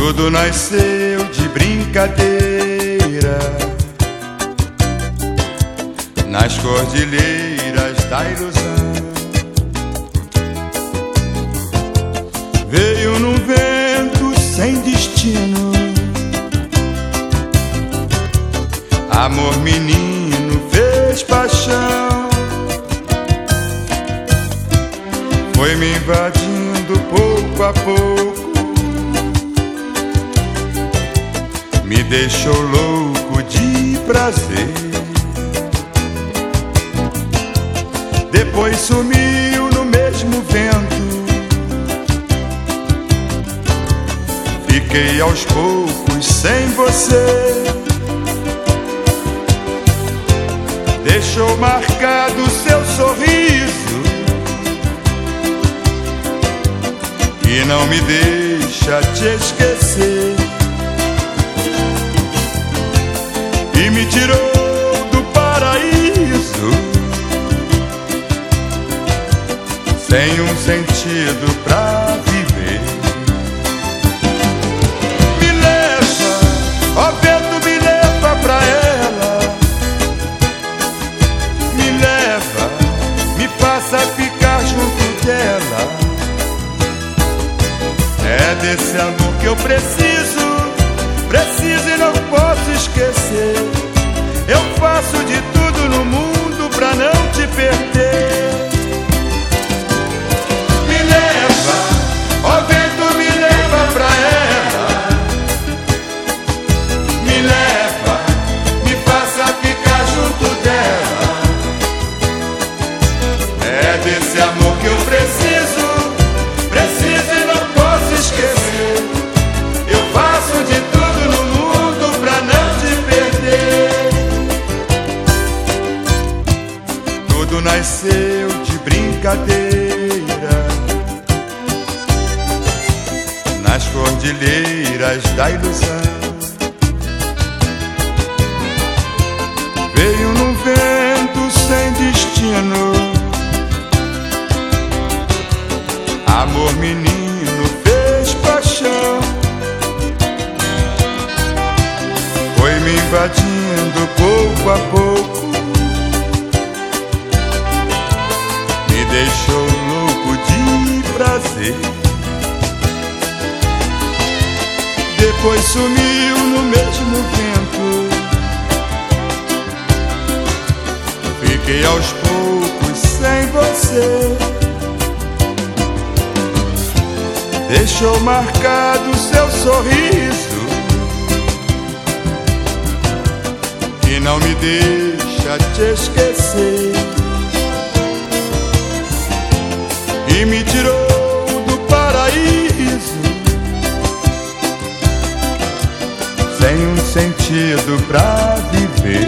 Tudo nasceu de brincadeira nas cordilheiras da ilusão. Veio num vento sem destino, amor menino fez paixão. Foi me invadindo pouco a pouco, me deixou louco de prazer. Depois sumiu no mesmo vento, fiquei aos poucos sem você. Deixou marcado seu sorriso e não me deixa te esquecer. E me tirou do paraíso sem um sentido pra viver. Me leva, ó vento, me leva pra ela. Me leva, me faça ficar junto dela. É desse amor que eu preciso e não posso esquecer. Eu faço de tudo no mundo pra não te perder. Me leva, ó vento, me leva pra ela. Me leva, me faça ficar junto dela. É desse amor que eu preciso e não posso esquecer. Eu faço de tudo no mundo pra não te perder. Tudo nasceu de brincadeira nas cordilheiras da ilusão. Veio num vento sem destino, amor menino fez paixão. Foi me invadindo pouco a pouco, me deixou louco de prazer. Depois sumiu no mesmo vento, fiquei aos poucos sem você. Deixou marcado seu sorriso e não me deixa te esquecer. E me tirou do paraíso sem um sentido pra viver.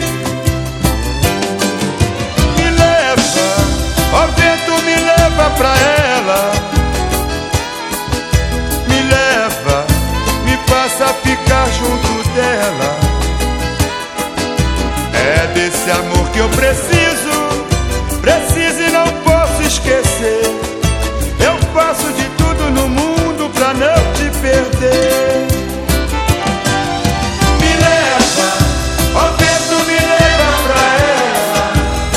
Me leva, ó vento, me leva pra ela. Me leva, me faça ficar junto dela. É desse amor que eu preciso e não posso esquecer. Eu faço de tudo no mundo pra não te perder. Me leva, ó vento, me leva pra ela.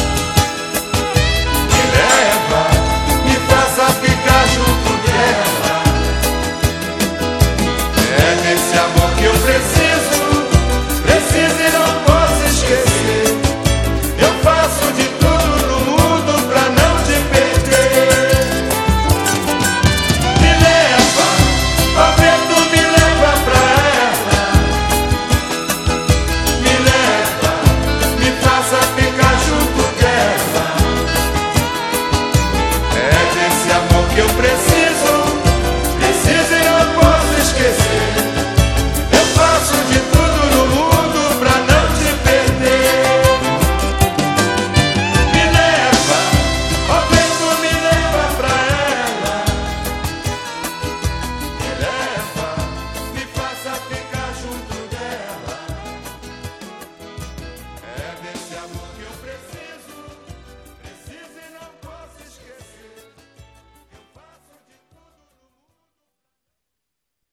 Me leva, me faça ficar junto dela. É desse amor que eu preciso